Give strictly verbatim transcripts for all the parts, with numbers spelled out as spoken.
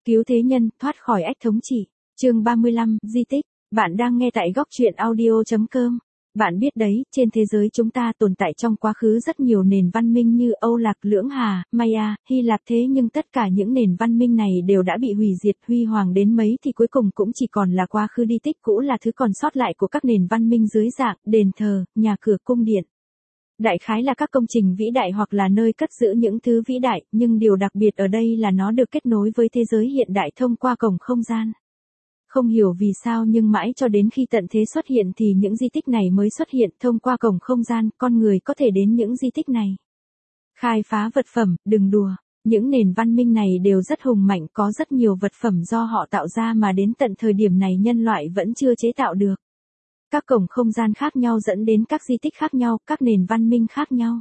Cứu thế nhân, thoát khỏi ách thống trị. Chương ba mươi lăm, di tích. Bạn đang nghe tại góc truyện audio chấm com. Bạn biết đấy, trên thế giới chúng ta tồn tại trong quá khứ rất nhiều nền văn minh như Âu Lạc, Lưỡng Hà, Maya, Hy Lạp, thế nhưng tất cả những nền văn minh này đều đã bị hủy diệt, huy hoàng đến mấy thì cuối cùng cũng chỉ còn là quá khứ, di tích cũ là thứ còn sót lại của các nền văn minh dưới dạng đền thờ, nhà cửa, cung điện. Đại khái là các công trình vĩ đại hoặc là nơi cất giữ những thứ vĩ đại, nhưng điều đặc biệt ở đây là nó được kết nối với thế giới hiện đại thông qua cổng không gian. Không hiểu vì sao nhưng mãi cho đến khi tận thế xuất hiện thì những di tích này mới xuất hiện, thông qua cổng không gian, con người có thể đến những di tích này. Khai phá vật phẩm, đừng đùa, những nền văn minh này đều rất hùng mạnh, có rất nhiều vật phẩm do họ tạo ra mà đến tận thời điểm này nhân loại vẫn chưa chế tạo được. Các cổng không gian khác nhau dẫn đến các di tích khác nhau, các nền văn minh khác nhau.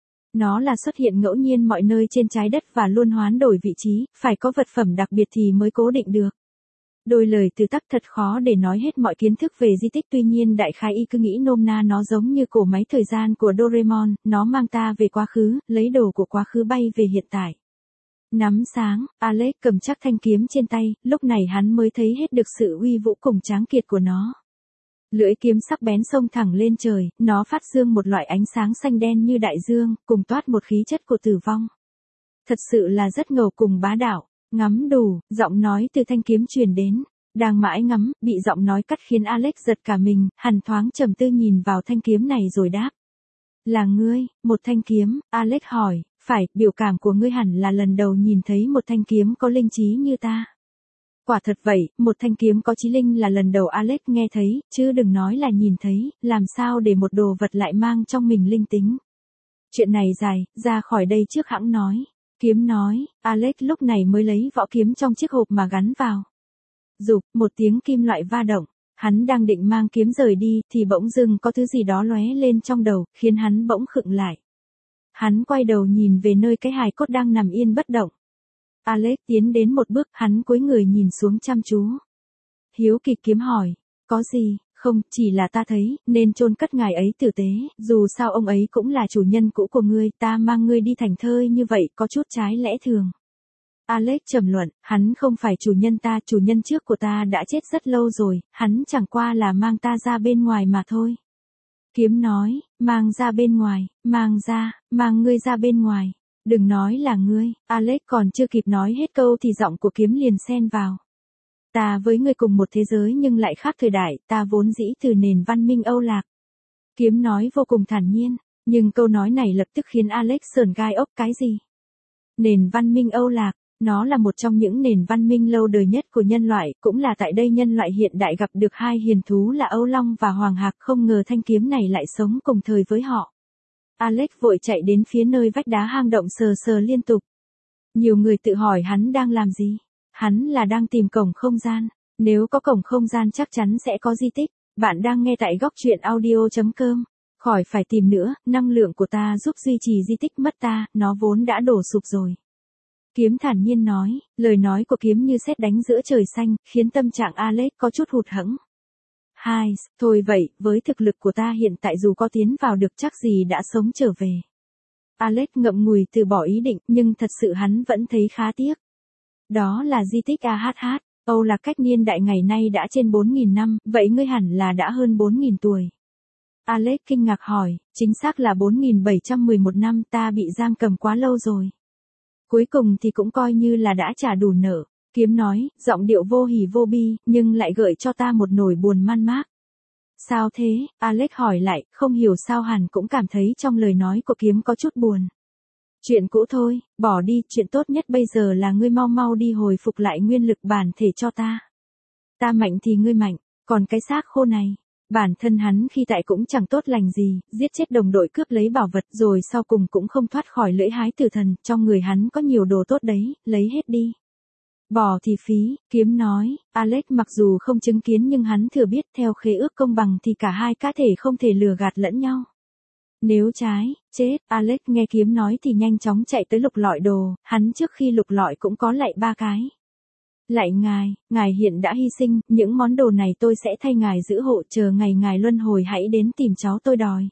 Nó là xuất hiện ngẫu nhiên mọi nơi trên trái đất và luôn hoán đổi vị trí, phải có vật phẩm đặc biệt thì mới cố định được. Đôi lời từ tắc thật khó để nói hết mọi kiến thức về di tích, tuy nhiên đại khái y cứ nghĩ nôm na nó giống như cổ máy thời gian của Doraemon, nó mang ta về quá khứ, lấy đồ của quá khứ bay về hiện tại. Nắm sáng, Alex cầm chắc thanh kiếm trên tay, lúc này hắn mới thấy hết được sự uy vũ cùng tráng kiệt của nó. Lưỡi kiếm sắc bén xông thẳng lên trời, nó phát dương một loại ánh sáng xanh đen như đại dương, cùng toát một khí chất của tử vong. Thật sự là rất ngầu cùng bá đạo. Ngắm đủ, giọng nói từ thanh kiếm truyền đến. Đang mãi ngắm, bị giọng nói cắt khiến Alex giật cả mình, hắn thoáng trầm tư nhìn vào thanh kiếm này rồi đáp. Là ngươi, một thanh kiếm, Alex hỏi, phải, biểu cảm của ngươi hẳn là lần đầu nhìn thấy một thanh kiếm có linh trí như ta. Quả thật vậy, một thanh kiếm có trí linh là lần đầu Alex nghe thấy, chứ đừng nói là nhìn thấy, làm sao để một đồ vật lại mang trong mình linh tính. Chuyện này dài, ra khỏi đây trước hãng nói. Kiếm nói, Alex lúc này mới lấy vỏ kiếm trong chiếc hộp mà gắn vào. Rụp, một tiếng kim loại va động, hắn đang định mang kiếm rời đi, thì bỗng dưng có thứ gì đó lóe lên trong đầu, khiến hắn bỗng khựng lại. Hắn quay đầu nhìn về nơi cái hài cốt đang nằm yên bất động. Alex tiến đến một bước, hắn cúi người nhìn xuống chăm chú. Hiếu kỳ kiếm hỏi, có gì? Không, chỉ là ta thấy, nên chôn cất ngài ấy tử tế, dù sao ông ấy cũng là chủ nhân cũ của ngươi, ta mang ngươi đi thành thơi như vậy, có chút trái lẽ thường. Alex trầm luận, hắn không phải chủ nhân ta, chủ nhân trước của ta đã chết rất lâu rồi, hắn chẳng qua là mang ta ra bên ngoài mà thôi. Kiếm nói, mang ra bên ngoài, mang ra, mang ngươi ra bên ngoài, đừng nói là ngươi, Alex còn chưa kịp nói hết câu thì giọng của kiếm liền xen vào. Ta với ngươi cùng một thế giới nhưng lại khác thời đại, ta vốn dĩ từ nền văn minh Âu Lạc. Kiếm nói vô cùng thản nhiên, nhưng câu nói này lập tức khiến Alex sởn gai ốc. Cái gì? Nền văn minh Âu Lạc, nó là một trong những nền văn minh lâu đời nhất của nhân loại, cũng là tại đây nhân loại hiện đại gặp được hai hiền thú là Âu Long và Hoàng Hạc, không ngờ thanh kiếm này lại sống cùng thời với họ. Alex vội chạy đến phía nơi vách đá hang động sờ sờ liên tục. Nhiều người tự hỏi hắn đang làm gì? Hắn là đang tìm cổng không gian, nếu có cổng không gian chắc chắn sẽ có di tích. Bạn đang nghe tại góc truyện audio chấm com. Khỏi phải tìm nữa, năng lượng của ta giúp duy trì di tích mất ta, nó vốn đã đổ sụp rồi. Kiếm thản nhiên nói, lời nói của kiếm như sét đánh giữa trời xanh, khiến tâm trạng Alex có chút hụt hẫng. Hai, thôi vậy, với thực lực của ta hiện tại dù có tiến vào được chắc gì đã sống trở về. Alex ngậm ngùi từ bỏ ý định, nhưng thật sự hắn vẫn thấy khá tiếc. Đó là di tích a hát hát, Âu Lạc cách niên đại ngày nay đã trên bốn nghìn năm, vậy ngươi hẳn là đã hơn bốn nghìn tuổi. Alex kinh ngạc hỏi, chính xác là bốn nghìn bảy trăm mười một năm, ta bị giam cầm quá lâu rồi. Cuối cùng thì cũng coi như là đã trả đủ nợ, kiếm nói, giọng điệu vô hỉ vô bi, nhưng lại gợi cho ta một nỗi buồn man mác. Sao thế? Alex hỏi lại, không hiểu sao hắn cũng cảm thấy trong lời nói của kiếm có chút buồn. Chuyện cũ thôi, bỏ đi, chuyện tốt nhất bây giờ là ngươi mau mau đi hồi phục lại nguyên lực bản thể cho ta. Ta mạnh thì ngươi mạnh, còn cái xác khô này, bản thân hắn khi tại cũng chẳng tốt lành gì, giết chết đồng đội cướp lấy bảo vật rồi sau cùng cũng không thoát khỏi lưỡi hái tử thần, trong người hắn có nhiều đồ tốt đấy, lấy hết đi. Bỏ thì phí, kiếm nói, Alex mặc dù không chứng kiến nhưng hắn thừa biết theo khế ước công bằng thì cả hai cá thể không thể lừa gạt lẫn nhau. Nếu trái, chết, Alex nghe kiếm nói thì nhanh chóng chạy tới lục lọi đồ, hắn trước khi lục lọi cũng có lạy ba cái. Lạy ngài, ngài hiện đã hy sinh, những món đồ này tôi sẽ thay ngài giữ hộ, chờ ngày ngài luân hồi hãy đến tìm cháu tôi đòi.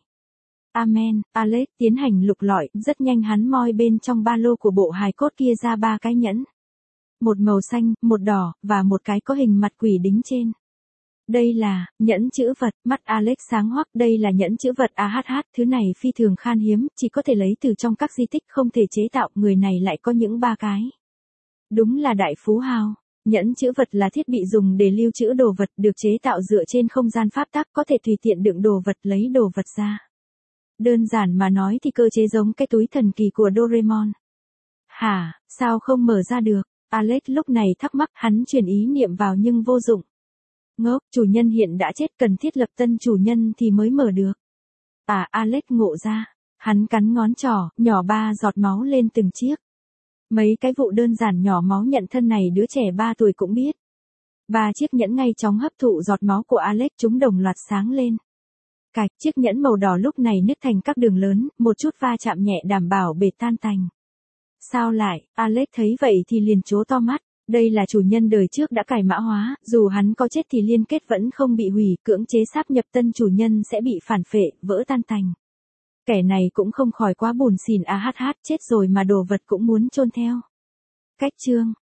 Amen, Alex tiến hành lục lọi, rất nhanh hắn moi bên trong ba lô của bộ hài cốt kia ra ba cái nhẫn. Một màu xanh, một đỏ, và một cái có hình mặt quỷ đính trên. Đây là, nhẫn chữ vật, mắt Alex sáng hoắc, đây là nhẫn chữ vật a hát hát, thứ này phi thường khan hiếm, chỉ có thể lấy từ trong các di tích không thể chế tạo, người này lại có những ba cái. Đúng là đại phú hào. Nhẫn chữ vật là thiết bị dùng để lưu trữ đồ vật, được chế tạo dựa trên không gian pháp tắc, có thể tùy tiện đựng đồ vật, lấy đồ vật ra. Đơn giản mà nói thì cơ chế giống cái túi thần kỳ của Doraemon. Hả, sao không mở ra được? Alex lúc này thắc mắc, hắn truyền ý niệm vào nhưng vô dụng. Ngốc, chủ nhân hiện đã chết, cần thiết lập tân chủ nhân thì mới mở được. À, Alex ngộ ra. Hắn cắn ngón trỏ, nhỏ ba giọt máu lên từng chiếc. Mấy cái vụ đơn giản nhỏ máu nhận thân này đứa trẻ ba tuổi cũng biết. Ba chiếc nhẫn ngay chóng hấp thụ giọt máu của Alex, chúng đồng loạt sáng lên. Cạch, chiếc nhẫn màu đỏ lúc này nứt thành các đường lớn, một chút va chạm nhẹ đảm bảo bể tan tành. Sao lại, Alex thấy vậy thì liền trố to mắt. Đây là chủ nhân đời trước đã cài mã hóa, dù hắn có chết thì liên kết vẫn không bị hủy, cưỡng chế sáp nhập tân chủ nhân sẽ bị phản phệ, vỡ tan tành. Kẻ này cũng không khỏi quá buồn xỉn a hát hát, chết rồi mà đồ vật cũng muốn chôn theo. Cách chương